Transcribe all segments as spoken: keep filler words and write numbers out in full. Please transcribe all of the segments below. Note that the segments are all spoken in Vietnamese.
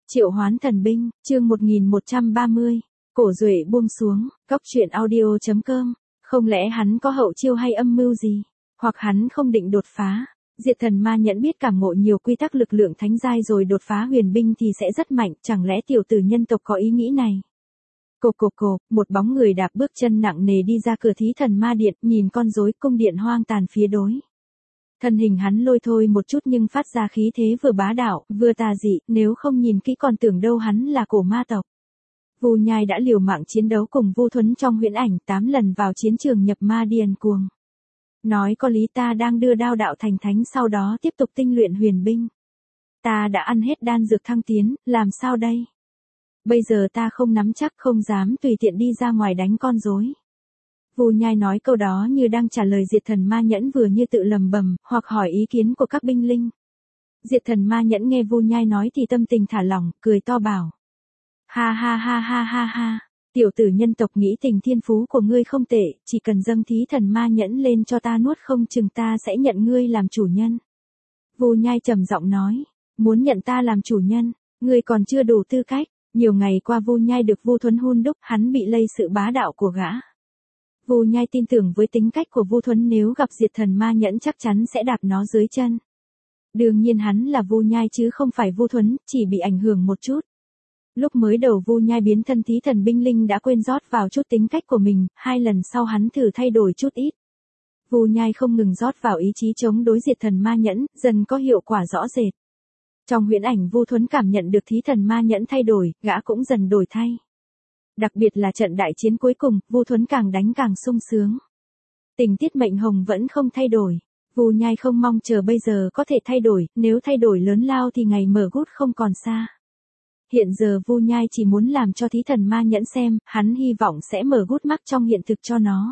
Triệu hoán thần binh, chương một nghìn một trăm ba mươi. Cổ Duệ buông xuống, góc truyện audio chấm com. Không lẽ hắn có hậu chiêu hay âm mưu gì? Hoặc hắn không định đột phá? Diệt thần ma nhẫn biết cảm ngộ nhiều quy tắc lực lượng thánh giai rồi đột phá huyền binh thì sẽ rất mạnh, chẳng lẽ tiểu tử nhân tộc có ý nghĩ này? Cộp cộp cộp, một bóng người đạp bước chân nặng nề đi ra cửa thí thần ma điện, nhìn con rối cung điện hoang tàn phía đối. Thân hình hắn lôi thôi một chút nhưng phát ra khí thế vừa bá đạo, vừa tà dị, nếu không nhìn kỹ còn tưởng đâu hắn là cổ ma tộc. Vu Nhai đã liều mạng chiến đấu cùng Vu Thuấn trong huyễn ảnh, tám lần vào chiến trường nhập ma điên cuồng. Nói có lý, ta đang đưa đao đạo thành thánh, sau đó tiếp tục tinh luyện huyền binh. Ta đã ăn hết đan dược thăng tiến, làm sao đây? Bây giờ ta không nắm chắc, không dám tùy tiện đi ra ngoài đánh con rối. Vu Nhai nói câu đó như đang trả lời Diệt thần ma nhẫn, vừa như tự lầm bầm, hoặc hỏi ý kiến của các binh linh. Diệt thần ma nhẫn nghe Vu Nhai nói thì tâm tình thả lỏng, cười to bảo. Ha ha ha ha ha ha, tiểu tử nhân tộc nghĩ tình thiên phú của ngươi không tệ, chỉ cần dâng thí thần ma nhẫn lên cho ta nuốt không chừng ta sẽ nhận ngươi làm chủ nhân. Vu Nhai trầm giọng nói, muốn nhận ta làm chủ nhân, ngươi còn chưa đủ tư cách. Nhiều ngày qua Vu Nhai được Vu Thuấn hun đúc, hắn bị lây sự bá đạo của gã. Vu Nhai tin tưởng với tính cách của Vu Thuấn, nếu gặp Diệt thần ma nhẫn chắc chắn sẽ đạp nó dưới chân. Đương nhiên hắn là Vu Nhai chứ không phải Vu Thuấn, chỉ bị ảnh hưởng một chút. Lúc mới đầu Vu Nhai biến thân thí thần binh linh đã quên rót vào chút tính cách của mình, hai lần sau hắn thử thay đổi chút ít. Vu Nhai không ngừng rót vào ý chí chống đối Diệt thần ma nhẫn, dần có hiệu quả rõ rệt. Trong huyễn ảnh Vu Thuấn cảm nhận được thí thần ma nhẫn thay đổi, gã cũng dần đổi thay. Đặc biệt là trận đại chiến cuối cùng, Vu Thuấn càng đánh càng sung sướng. Tình tiết mệnh hồng vẫn không thay đổi. Vu Nhai không mong chờ bây giờ có thể thay đổi, nếu thay đổi lớn lao thì ngày mở gút không còn xa. Hiện giờ Vu Nhai chỉ muốn làm cho thí thần ma nhẫn xem, hắn hy vọng sẽ mở gút mắc trong hiện thực cho nó.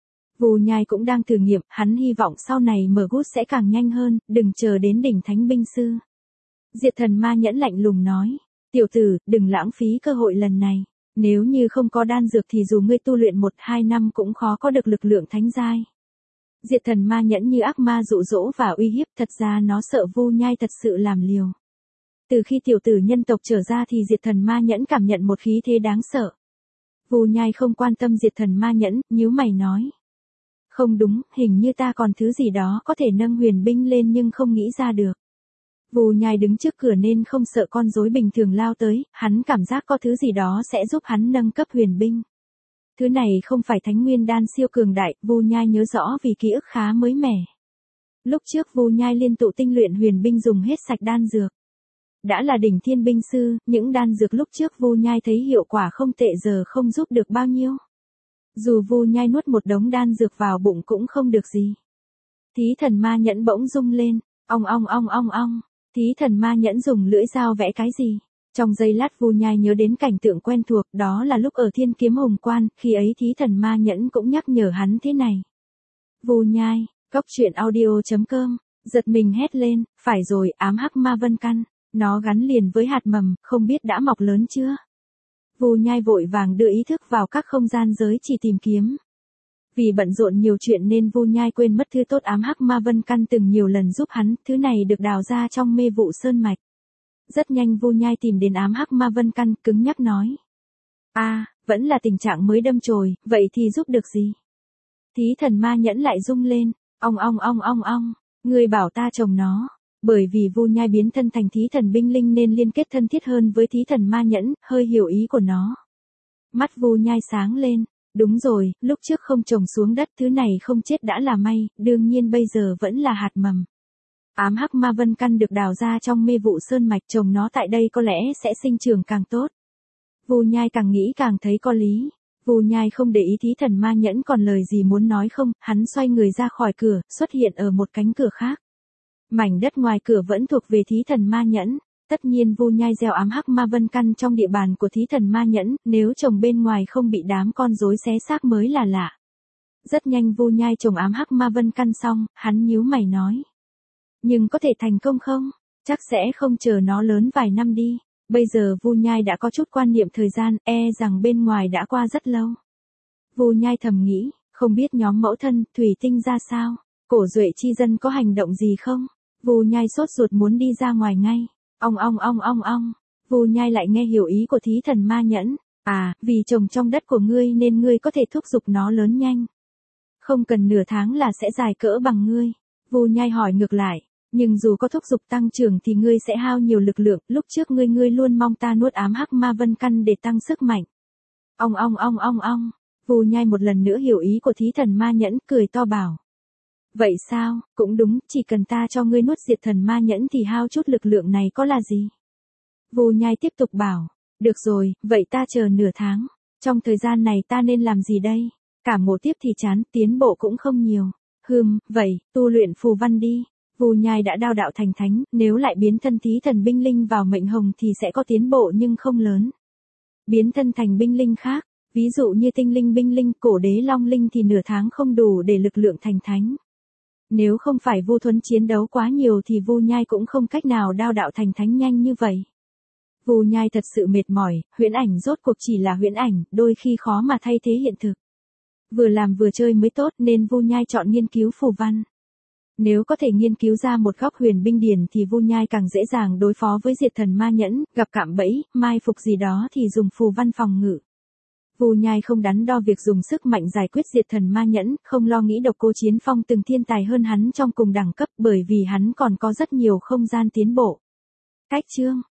Vu Nhai cũng đang thử nghiệm, hắn hy vọng sau này mở gút sẽ càng nhanh hơn, đừng chờ đến đỉnh thánh binh sư. Diệt thần ma nhẫn lạnh lùng nói, tiểu tử, đừng lãng phí cơ hội lần này. Nếu như không có đan dược thì dù ngươi tu luyện một hai năm cũng khó có được lực lượng thánh giai. Diệt thần ma nhẫn như ác ma dụ dỗ và uy hiếp, thật ra nó sợ Vu Nhai thật sự làm liều. Từ khi tiểu tử nhân tộc trở ra thì Diệt thần ma nhẫn cảm nhận một khí thế đáng sợ. Vu Nhai không quan tâm Diệt thần ma nhẫn, nhíu mày nói. Không đúng, hình như ta còn thứ gì đó có thể nâng huyền binh lên nhưng không nghĩ ra được. Vu Nhai đứng trước cửa nên không sợ con rối bình thường lao tới, hắn cảm giác có thứ gì đó sẽ giúp hắn nâng cấp huyền binh. Thứ này không phải thánh nguyên đan siêu cường đại, Vu Nhai nhớ rõ vì ký ức khá mới mẻ. Lúc trước Vu Nhai liên tụ tinh luyện huyền binh dùng hết sạch đan dược. Đã là đỉnh thiên binh sư, những đan dược lúc trước Vu Nhai thấy hiệu quả không tệ giờ không giúp được bao nhiêu. Dù Vu Nhai nuốt một đống đan dược vào bụng cũng không được gì. Thí thần ma nhẫn bỗng rung lên, ong ong ong ong ong. Thí thần ma nhẫn dùng lưỡi dao vẽ cái gì? Trong giây lát Vu Nhai nhớ đến cảnh tượng quen thuộc, đó là lúc ở Thiên Kiếm Hồng Quan, khi ấy thí thần ma nhẫn cũng nhắc nhở hắn thế này. Vu Nhai, góc truyện audio chấm com, giật mình hét lên, phải rồi, ám hắc ma vân căn, nó gắn liền với hạt mầm, không biết đã mọc lớn chưa? Vu Nhai vội vàng đưa ý thức vào các không gian giới chỉ tìm kiếm. Vì bận rộn nhiều chuyện nên Vu Nhai quên mất thứ tốt ám hắc ma vân căn từng nhiều lần giúp hắn, thứ này được đào ra trong mê vụ sơn mạch. Rất nhanh Vu Nhai tìm đến ám hắc ma vân căn, cứng nhắc nói. A, à, vẫn là tình trạng mới đâm chồi, vậy thì giúp được gì? Thí thần ma nhẫn lại rung lên, ong ong ong ong ong, ngươi bảo ta trồng nó. Bởi vì Vu Nhai biến thân thành thí thần binh linh nên liên kết thân thiết hơn với thí thần ma nhẫn, hơi hiểu ý của nó. Mắt Vu Nhai sáng lên. Đúng rồi, lúc trước không trồng xuống đất, thứ này không chết đã là may, đương nhiên bây giờ vẫn là hạt mầm. Ám hắc ma vân căn được đào ra trong mê vụ sơn mạch, trồng nó tại đây có lẽ sẽ sinh trưởng càng tốt. Vu Nhai càng nghĩ càng thấy có lý. Vu Nhai không để ý thí thần ma nhẫn còn lời gì muốn nói không, hắn xoay người ra khỏi cửa, xuất hiện ở một cánh cửa khác. Mảnh đất ngoài cửa vẫn thuộc về thí thần ma nhẫn. Tất nhiên Vu Nhai gieo ám hắc ma vân căn trong địa bàn của thí thần ma nhẫn, nếu trồng bên ngoài không bị đám con rối xé xác mới là lạ. Rất nhanh Vu Nhai trồng ám hắc ma vân căn xong, hắn nhíu mày nói. Nhưng có thể thành công không? Chắc sẽ không chờ nó lớn vài năm đi. Bây giờ Vu Nhai đã có chút quan niệm thời gian, e rằng bên ngoài đã qua rất lâu. Vu Nhai thầm nghĩ, không biết nhóm mẫu thân, thủy tinh ra sao? Cổ Duệ chi dân có hành động gì không? Vu Nhai sốt ruột muốn đi ra ngoài ngay. Ong ong ong ong ong, Vu Nhai lại nghe hiểu ý của thí thần ma nhẫn. À, vì trồng trong đất của ngươi nên ngươi có thể thúc giục nó lớn nhanh. Không cần nửa tháng là sẽ dài cỡ bằng ngươi. Vu Nhai hỏi ngược lại, nhưng dù có thúc giục tăng trưởng thì ngươi sẽ hao nhiều lực lượng, lúc trước ngươi ngươi luôn mong ta nuốt ám hắc ma vân căn để tăng sức mạnh. Ong ong ong ong ong, Vu Nhai một lần nữa hiểu ý của thí thần ma nhẫn, cười to bảo. Vậy sao, cũng đúng, chỉ cần ta cho ngươi nuốt diệt thần ma nhẫn thì hao chút lực lượng này có là gì? Vu Nhai tiếp tục bảo, được rồi, vậy ta chờ nửa tháng. Trong thời gian này ta nên làm gì đây? Cả ngộ tiếp thì chán, tiến bộ cũng không nhiều. Hừm, vậy, tu luyện phù văn đi. Vu Nhai đã đao đạo thành thánh, nếu lại biến thân thí thần binh linh vào mệnh hồng thì sẽ có tiến bộ nhưng không lớn. Biến thân thành binh linh khác, ví dụ như tinh linh binh linh, cổ đế long linh thì nửa tháng không đủ để lực lượng thành thánh. Nếu không phải Vu Thuấn chiến đấu quá nhiều thì Vu Nhai cũng không cách nào đao đạo thành thánh nhanh như vậy. Vu Nhai thật sự mệt mỏi, huyễn ảnh rốt cuộc chỉ là huyễn ảnh, đôi khi khó mà thay thế hiện thực. Vừa làm vừa chơi mới tốt nên Vu Nhai chọn nghiên cứu phù văn. Nếu có thể nghiên cứu ra một góc huyền binh điển thì Vu Nhai càng dễ dàng đối phó với diệt thần ma nhẫn, gặp cạm bẫy, mai phục gì đó thì dùng phù văn phòng ngự. Vu Nhai không đắn đo việc dùng sức mạnh giải quyết diệt thần ma nhẫn, không lo nghĩ Độc Cô Chiến Phong từng thiên tài hơn hắn trong cùng đẳng cấp bởi vì hắn còn có rất nhiều không gian tiến bộ. Cách chương